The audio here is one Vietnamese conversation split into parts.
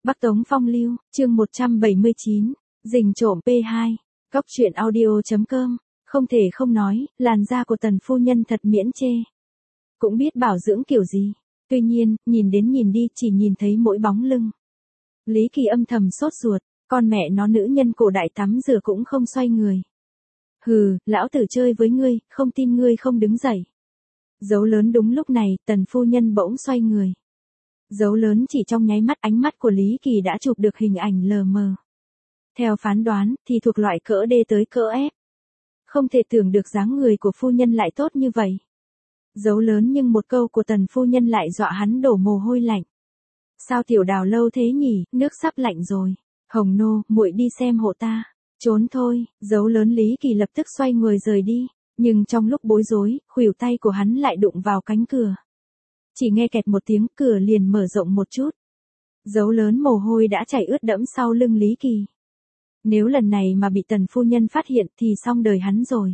Bắc Tống Phong Lưu, chương 179, Rình trộm P2, Cóc truyện audio.com, không thể không nói, làn da của Tần phu nhân thật miễn chê. Cũng biết bảo dưỡng kiểu gì, tuy nhiên, nhìn đến nhìn đi chỉ nhìn thấy mỗi bóng lưng. Lý Kỳ âm thầm sốt ruột, con mẹ nó nữ nhân cổ đại tắm rửa cũng không xoay người. Hừ, lão tử chơi với ngươi, không tin ngươi không đứng dậy. Dấu lớn đúng lúc này, Tần phu nhân bỗng xoay người. Dấu lớn chỉ trong nháy mắt, ánh mắt của Lý Kỳ đã chụp được hình ảnh lờ mờ. Theo phán đoán, thì thuộc loại cỡ D tới cỡ F. Không thể tưởng được dáng người của phu nhân lại tốt như vậy. Dấu lớn nhưng một câu của Tần phu nhân lại dọa hắn đổ mồ hôi lạnh. Sao tiểu đào lâu thế nhỉ, nước sắp lạnh rồi. Hồng nô, muội đi xem hộ ta. Trốn thôi, dấu lớn Lý Kỳ lập tức xoay người rời đi. Nhưng trong lúc bối rối, khuỷu tay của hắn lại đụng vào cánh cửa. Chỉ nghe kẹt một tiếng, cửa liền mở rộng một chút. Dấu lớn mồ hôi đã chảy ướt đẫm sau lưng Lý Kỳ. Nếu lần này mà bị Tần phu nhân phát hiện thì xong đời hắn rồi.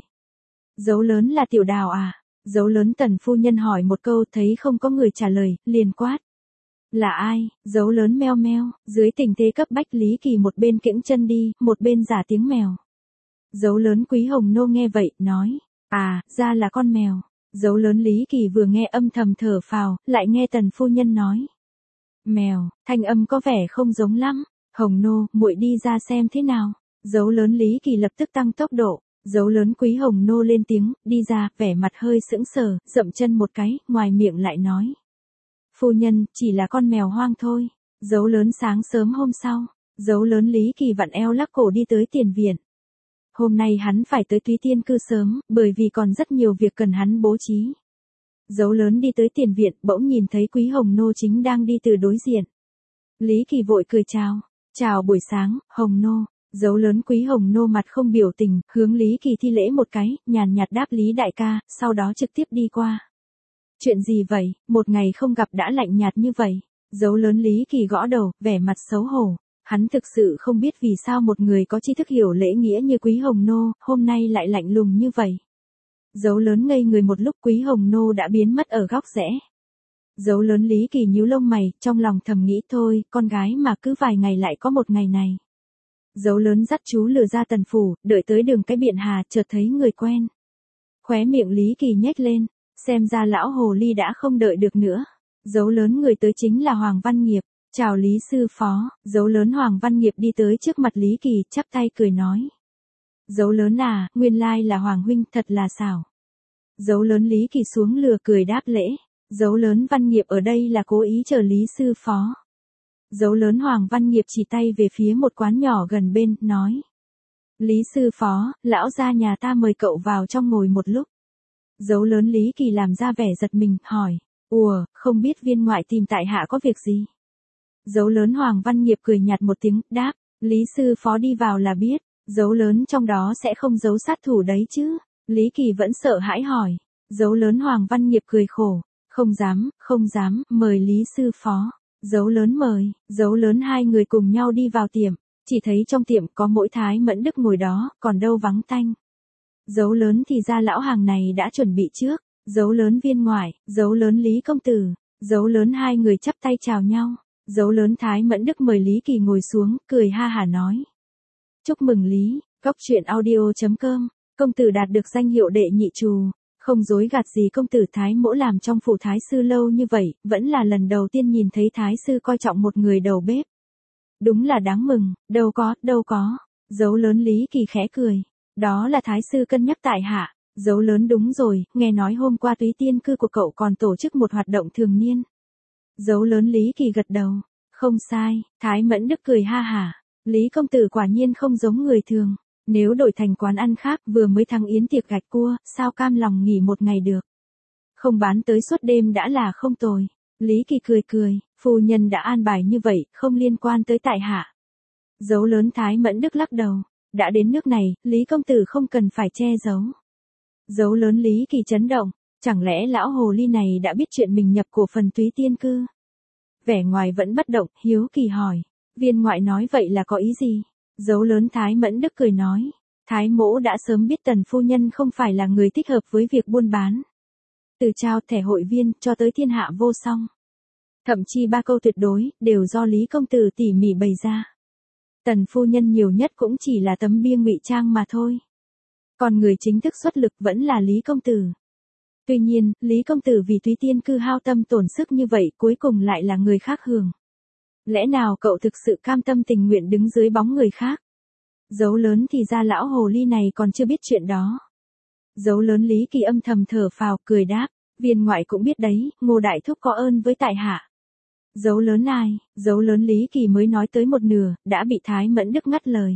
Dấu lớn là tiểu đào à? Dấu lớn Tần phu nhân hỏi một câu, thấy không có người trả lời, liền quát. Là ai? Dấu lớn meo meo, dưới tình thế cấp bách Lý Kỳ một bên kiễng chân đi, một bên giả tiếng mèo. Dấu lớn Quý Hồng nô nghe vậy, nói, à, ra là con mèo. Dấu lớn Lý Kỳ vừa nghe âm thầm thở phào, lại nghe Tần phu nhân nói. Mèo, thanh âm có vẻ không giống lắm. Hồng nô, muội đi ra xem thế nào. Dấu lớn Lý Kỳ lập tức tăng tốc độ. Dấu lớn Quý Hồng nô lên tiếng, đi ra, vẻ mặt hơi sững sờ, dậm chân một cái, ngoài miệng lại nói. Phu nhân, chỉ là con mèo hoang thôi. Dấu lớn sáng sớm hôm sau, dấu lớn Lý Kỳ vặn eo lắc cổ đi tới tiền viện. Hôm nay hắn phải tới Túy Tiên cư sớm, bởi vì còn rất nhiều việc cần hắn bố trí. Dấu lớn đi tới tiền viện, bỗng nhìn thấy Quý Hồng nô chính đang đi từ đối diện. Lý Kỳ vội cười chào. Chào buổi sáng, Hồng nô. Dấu lớn Quý Hồng nô mặt không biểu tình, hướng Lý Kỳ thi lễ một cái, nhàn nhạt đáp Lý đại ca, sau đó trực tiếp đi qua. Chuyện gì vậy, một ngày không gặp đã lạnh nhạt như vậy. Dấu lớn Lý Kỳ gõ đầu, vẻ mặt xấu hổ. Hắn thực sự không biết vì sao một người có tri thức hiểu lễ nghĩa như Quý Hồng nô, hôm nay lại lạnh lùng như vậy. Dấu lớn ngây người một lúc, Quý Hồng nô đã biến mất ở góc rẽ. Dấu lớn Lý Kỳ nhíu lông mày, trong lòng thầm nghĩ thôi, con gái mà cứ vài ngày lại có một ngày này. Dấu lớn dắt chú lừa ra Tần phủ, đợi tới đường cái Biện Hà, chợt thấy người quen. Khóe miệng Lý Kỳ nhếch lên, xem ra lão hồ ly đã không đợi được nữa. Dấu lớn người tới chính là Hoàng Văn Nghiệp. Chào Lý sư phó. Dấu lớn Hoàng Văn Nghiệp đi tới trước mặt Lý Kỳ, chắp tay cười nói. Dấu lớn à, nguyên lai là Hoàng huynh, thật là xảo. Dấu lớn Lý Kỳ xuống lừa cười đáp lễ. Dấu lớn Văn Nghiệp ở đây là cố ý chờ Lý sư phó. Dấu lớn Hoàng Văn Nghiệp chỉ tay về phía một quán nhỏ gần bên, nói. Lý sư phó, lão gia nhà ta mời cậu vào trong ngồi một lúc. Dấu lớn Lý Kỳ làm ra vẻ giật mình, hỏi. Ủa, không biết viên ngoại tìm tại hạ có việc gì? Dấu lớn Hoàng Văn Nghiệp cười nhạt một tiếng, đáp. Lý sư phó đi vào là biết. Dấu lớn trong đó sẽ không giấu sát thủ đấy chứ. Lý Kỳ vẫn sợ hãi hỏi. Dấu lớn Hoàng Văn Nghiệp cười khổ. Không dám, mời Lý sư phó. Dấu lớn mời, dấu lớn hai người cùng nhau đi vào tiệm, chỉ thấy trong tiệm có mỗi Thái Mẫn Đức ngồi đó, còn đâu vắng tanh. Dấu lớn thì ra lão hàng này đã chuẩn bị trước, dấu lớn viên ngoại, dấu lớn Lý công tử, dấu lớn hai người chắp tay chào nhau, dấu lớn Thái Mẫn Đức mời Lý Kỳ ngồi xuống, cười ha hả nói. Chúc mừng Lý, Cóc truyện audio.com, công tử đạt được danh hiệu đệ nhị trù. Không dối gạt gì công tử Thái Mỗ làm trong phủ Thái sư lâu như vậy, vẫn là lần đầu tiên nhìn thấy Thái sư coi trọng một người đầu bếp. Đúng là đáng mừng, đâu có. Dấu lớn Lý Kỳ khẽ cười. Đó là Thái sư cân nhắc tại hạ. Dấu lớn đúng rồi, nghe nói hôm qua Túy Tiên cư của cậu còn tổ chức một hoạt động thường niên. Dấu lớn Lý Kỳ gật đầu. Không sai, Thái Mẫn Đức cười ha hả. Lý công tử quả nhiên không giống người thường. Nếu đổi thành quán ăn khác vừa mới thăng yến tiệc gạch cua, sao cam lòng nghỉ một ngày được. Không bán tới suốt đêm đã là không tồi. Lý Kỳ cười, phu nhân đã an bài như vậy, không liên quan tới tại hạ. Dấu lớn Thái Mẫn Đức lắc đầu. Đã đến nước này, Lý công tử không cần phải che giấu. Dấu lớn Lý Kỳ chấn động. Chẳng lẽ lão hồ ly này đã biết chuyện mình nhập cổ phần Túy Tiên cư? Vẻ ngoài vẫn bất động, hiếu kỳ hỏi. Viên ngoại nói vậy là có ý gì? Dấu lớn Thái Mẫn Đức cười nói. Thái Mỗ đã sớm biết Tần phu nhân không phải là người thích hợp với việc buôn bán. Từ trao thẻ hội viên cho tới thiên hạ vô song. Thậm chí 3 câu tuyệt đối, đều do Lý Công Tử tỉ mỉ bày ra. Tần phu nhân nhiều nhất cũng chỉ là tấm bia ngụy trang mà thôi. Còn người chính thức xuất lực vẫn là Lý Công Tử. Tuy nhiên, Lý Công Tử vì Thúy Tiên Cư hao tâm tổn sức như vậy cuối cùng lại là người khác hưởng. Lẽ nào cậu thực sự cam tâm tình nguyện đứng dưới bóng người khác? Dấu lớn thì ra lão hồ ly này còn chưa biết chuyện đó. Dấu lớn Lý Kỳ âm thầm thở phào, cười đáp, viên ngoại cũng biết đấy, Ngô đại thúc có ơn với tại hạ. Dấu lớn ai? Dấu lớn Lý Kỳ mới nói tới một nửa, đã bị Thái Mẫn Đức ngắt lời.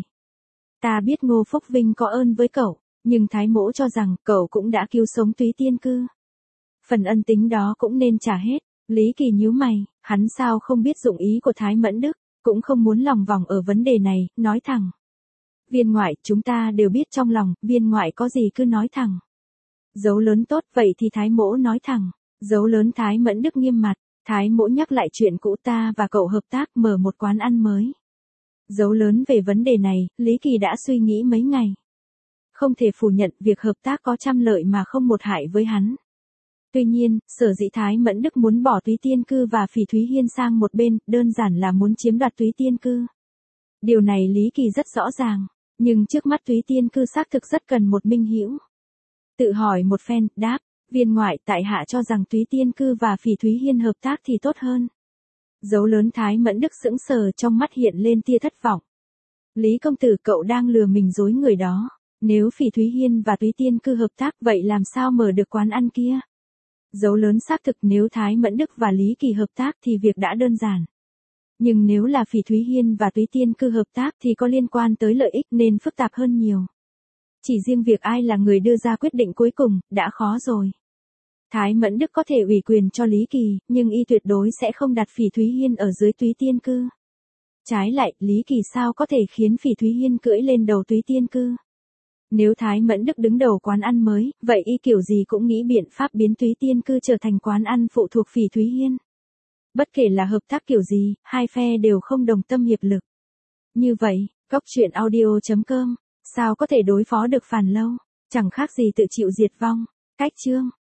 Ta biết Ngô Phúc Vinh có ơn với cậu, nhưng Thái mỗ cho rằng cậu cũng đã cứu sống Thúy Tiên Cư. Phần ân tính đó cũng nên trả hết. Lý Kỳ nhíu mày, hắn sao không biết dụng ý của Thái Mẫn Đức, cũng không muốn lòng vòng ở vấn đề này, nói thẳng. Viên ngoại, chúng ta đều biết trong lòng, viên ngoại có gì cứ nói thẳng. Dấu lớn tốt, vậy thì Thái mỗ nói thẳng. Dấu lớn Thái Mẫn Đức nghiêm mặt, Thái mỗ nhắc lại chuyện cũ, ta và cậu hợp tác mở một quán ăn mới. Dấu lớn về vấn đề này, Lý Kỳ đã suy nghĩ mấy ngày. Không thể phủ nhận việc hợp tác có trăm lợi mà không một hại với hắn. Tuy nhiên, sở dĩ Thái Mẫn Đức muốn bỏ Thúy Tiên Cư và Phỉ Thúy Hiên sang một bên, đơn giản là muốn chiếm đoạt Thúy Tiên Cư. Điều này Lý Kỳ rất rõ ràng, nhưng trước mắt Thúy Tiên Cư xác thực rất cần một minh hữu. Tự hỏi một phen, đáp, viên ngoại, tại hạ cho rằng Thúy Tiên Cư và Phỉ Thúy Hiên hợp tác thì tốt hơn. Dấu lớn Thái Mẫn Đức sững sờ, trong mắt hiện lên tia thất vọng. Lý công tử, cậu đang lừa mình dối người đó. Nếu Phỉ Thúy Hiên và Thúy Tiên Cư hợp tác, vậy làm sao mở được quán ăn kia? Dấu lớn xác thực, nếu Thái Mẫn Đức và Lý Kỳ hợp tác thì việc đã đơn giản. Nhưng nếu là Phỉ Thúy Hiên và Thúy Tiên Cư hợp tác thì có liên quan tới lợi ích nên phức tạp hơn nhiều. Chỉ riêng việc ai là người đưa ra quyết định cuối cùng, đã khó rồi. Thái Mẫn Đức có thể ủy quyền cho Lý Kỳ, nhưng y tuyệt đối sẽ không đặt Phỉ Thúy Hiên ở dưới Thúy Tiên Cư. Trái lại, Lý Kỳ sao có thể khiến Phỉ Thúy Hiên cưỡi lên đầu Thúy Tiên Cư? Nếu Thái Mẫn Đức đứng đầu quán ăn mới, vậy y kiểu gì cũng nghĩ biện pháp biến Thúy Tiên Cư trở thành quán ăn phụ thuộc Phỉ Thúy Hiên. Bất kể là hợp tác kiểu gì, hai phe đều không đồng tâm hiệp lực. Như vậy, Cóc Truyện Audio.com, sao có thể đối phó được Phàn Lâu, chẳng khác gì tự chịu diệt vong. Cách chương